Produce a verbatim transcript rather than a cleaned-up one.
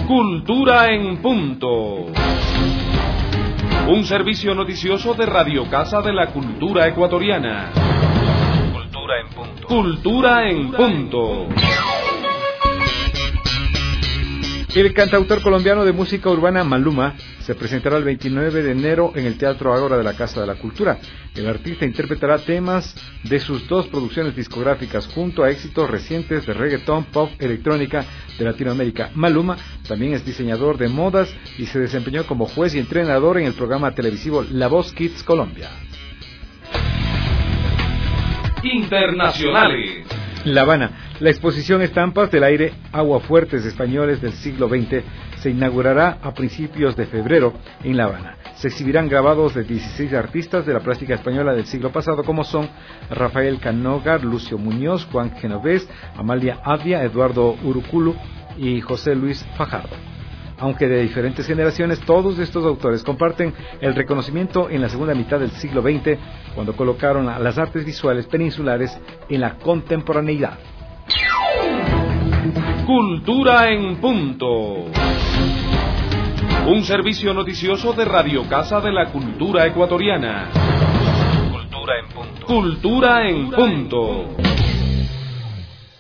Cultura en punto. Un servicio noticioso de Radio Casa de la Cultura Ecuatoriana. Cultura en punto. Cultura en punto. El cantautor colombiano de música urbana Maluma se presentará el veintinueve de enero en el Teatro Ágora de la Casa de la Cultura. El artista interpretará temas de sus dos producciones discográficas junto a éxitos recientes de reggaetón, pop, electrónica de Latinoamérica. Maluma también es diseñador de modas y se desempeñó como juez y entrenador en el programa televisivo La Voz Kids Colombia. Internacionales. La Habana. La exposición Estampas del Aire Aguafuertes Españoles del siglo veinte se inaugurará a principios de febrero en La Habana. Se exhibirán grabados de dieciséis artistas de la plástica española del siglo pasado, como son Rafael Canogar, Lucio Muñoz, Juan Genovés, Amalia Avia, Eduardo Uruculu y José Luis Fajardo. Aunque de diferentes generaciones, todos estos autores comparten el reconocimiento en la segunda mitad del siglo veinte, cuando colocaron a las artes visuales peninsulares en la contemporaneidad. Cultura en punto. Un servicio noticioso de Radio Casa de la Cultura Ecuatoriana. Cultura en punto. Cultura en punto.